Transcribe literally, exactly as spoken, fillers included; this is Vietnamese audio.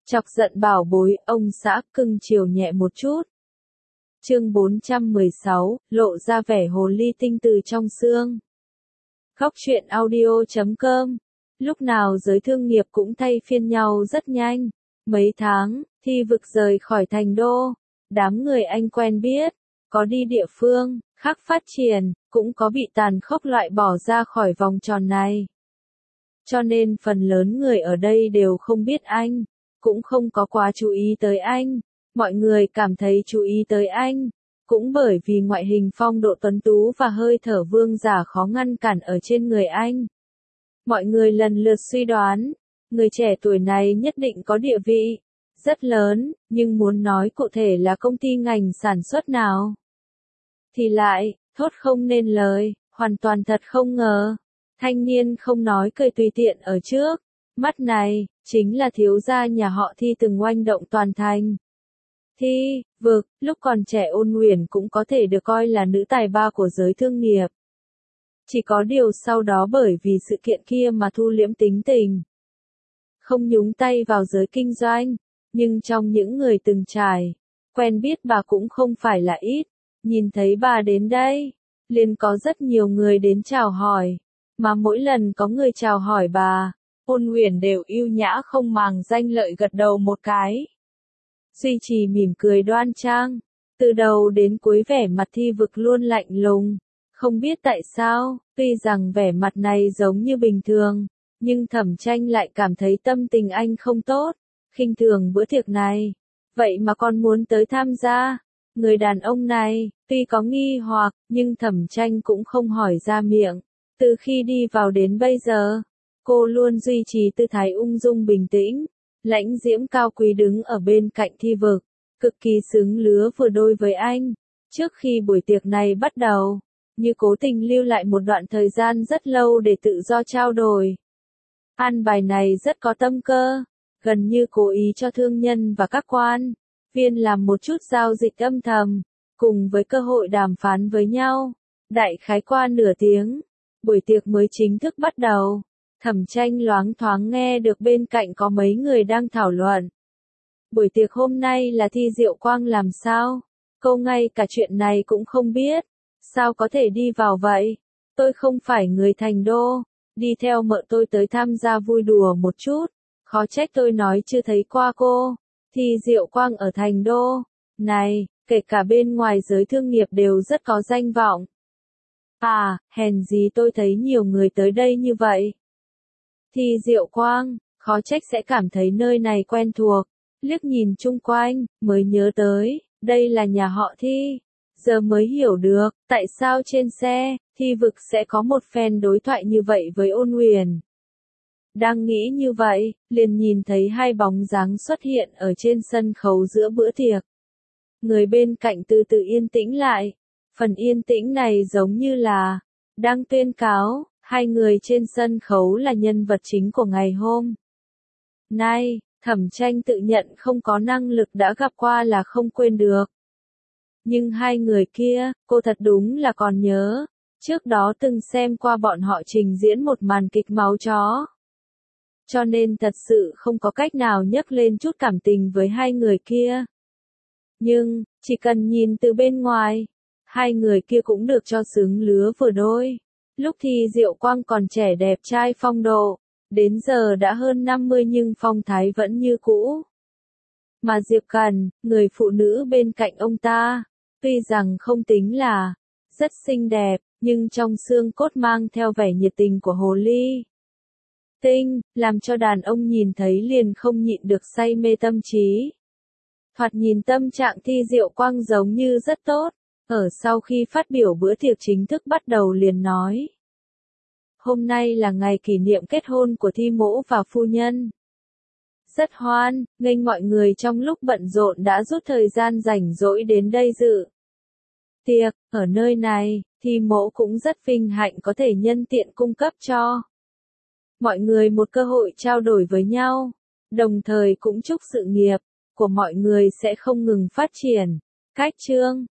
Chọc giận bảo bối, ông xã cưng chiều nhẹ một chút. Chương bốn trăm mười sáu, lộ ra vẻ hồ ly tinh từ trong xương. Góc truyện audio chấm com. Lúc nào giới thương nghiệp cũng thay phiên nhau rất nhanh. Mấy tháng, Thi Vực rời khỏi thành đô. Đám người anh quen biết, có đi địa phương khác phát triển, cũng có bị tàn khốc loại bỏ ra khỏi vòng tròn này. Cho nên phần lớn người ở đây đều không biết anh, cũng không có quá chú ý tới anh. Mọi người cảm thấy chú ý tới anh, cũng bởi vì ngoại hình phong độ tuấn tú và hơi thở vương giả khó ngăn cản ở trên người anh. Mọi người lần lượt suy đoán, người trẻ tuổi này nhất định có địa vị rất lớn, nhưng muốn nói cụ thể là công ty ngành sản xuất nào thì lại thốt không nên lời, hoàn toàn thật không ngờ. Thanh niên không nói cười tùy tiện ở trước mắt này, chính là thiếu gia nhà họ Thi từng oanh động toàn thành. Thi Vực, lúc còn trẻ Ôn Uyển cũng có thể được coi là nữ tài ba của giới thương nghiệp. Chỉ có điều sau đó bởi vì sự kiện kia mà thu liễm tính tình, không nhúng tay vào giới kinh doanh, nhưng trong những người từng trải, quen biết bà cũng không phải là ít. Nhìn thấy bà đến đây, liền có rất nhiều người đến chào hỏi, mà mỗi lần có người chào hỏi bà, Ôn Uyển đều ưu nhã không màng danh lợi gật đầu một cái. Duy trì mỉm cười đoan trang, từ đầu đến cuối vẻ mặt Thi Vực luôn lạnh lùng, không biết tại sao, tuy rằng vẻ mặt này giống như bình thường, nhưng Thẩm Tranh lại cảm thấy tâm tình anh không tốt, khinh thường bữa tiệc này, vậy mà còn muốn tới tham gia. Người đàn ông này, tuy có nghi hoặc, nhưng Thẩm Tranh cũng không hỏi ra miệng. Từ khi đi vào đến bây giờ, cô luôn duy trì tư thái ung dung bình tĩnh, lãnh diễm cao quý đứng ở bên cạnh Thi Vực, cực kỳ xứng lứa vừa đôi với anh. Trước khi buổi tiệc này bắt đầu, như cố tình lưu lại một đoạn thời gian rất lâu để tự do trao đổi. An bài này rất có tâm cơ, gần như cố ý cho thương nhân và các quan viên làm một chút giao dịch âm thầm, cùng với cơ hội đàm phán với nhau. Đại khái qua nửa tiếng, buổi tiệc mới chính thức bắt đầu. Thẩm Tranh loáng thoáng nghe được bên cạnh có mấy người đang thảo luận. Buổi tiệc hôm nay là Thi Diệu Quang làm sao? Cô ngay cả chuyện này cũng không biết. Sao có thể đi vào vậy? Tôi không phải người thành đô, đi theo mợ tôi tới tham gia vui đùa một chút. Khó trách tôi nói chưa thấy qua cô. Thi Diệu Quang ở thành đô này, kể cả bên ngoài giới thương nghiệp đều rất có danh vọng. À, hèn gì tôi thấy nhiều người tới đây như vậy. Thi Diệu Quang, khó trách sẽ cảm thấy nơi này quen thuộc. Liếc nhìn chung quanh, mới nhớ tới, đây là nhà họ Thi. Giờ mới hiểu được, tại sao trên xe, Thi Vực sẽ có một phen đối thoại như vậy với Ôn Uyển. Đang nghĩ như vậy, liền nhìn thấy hai bóng dáng xuất hiện ở trên sân khấu giữa bữa tiệc. Người bên cạnh từ từ yên tĩnh lại. Phần yên tĩnh này giống như là đang tuyên cáo, hai người trên sân khấu là nhân vật chính của ngày hôm nay. Thẩm Tranh tự nhận không có năng lực đã gặp qua là không quên được. Nhưng hai người kia, cô thật đúng là còn nhớ. Trước đó từng xem qua bọn họ trình diễn một màn kịch máu chó. Cho nên thật sự không có cách nào nhấc lên chút cảm tình với hai người kia. Nhưng, chỉ cần nhìn từ bên ngoài, hai người kia cũng được cho xứng lứa vừa đôi. Lúc Thi Diệu Quang còn trẻ đẹp trai phong độ, đến giờ đã hơn năm mươi nhưng phong thái vẫn như cũ. Mà Diệp Cần, người phụ nữ bên cạnh ông ta, tuy rằng không tính là rất xinh đẹp, nhưng trong xương cốt mang theo vẻ nhiệt tình của hồ ly tinh, làm cho đàn ông nhìn thấy liền không nhịn được say mê tâm trí. Thoạt nhìn tâm trạng Thi Diệu Quang giống như rất tốt, ở sau khi phát biểu bữa tiệc chính thức bắt đầu liền nói. Hôm nay là ngày kỷ niệm kết hôn của Thi mỗ và phu nhân. Rất hoan, nghênh mọi người trong lúc bận rộn đã rút thời gian rảnh rỗi đến đây dự tiệc. Ở nơi này, Thi mỗ cũng rất vinh hạnh có thể nhân tiện cung cấp cho mọi người một cơ hội trao đổi với nhau, đồng thời cũng chúc sự nghiệp của mọi người sẽ không ngừng phát triển. Cách chương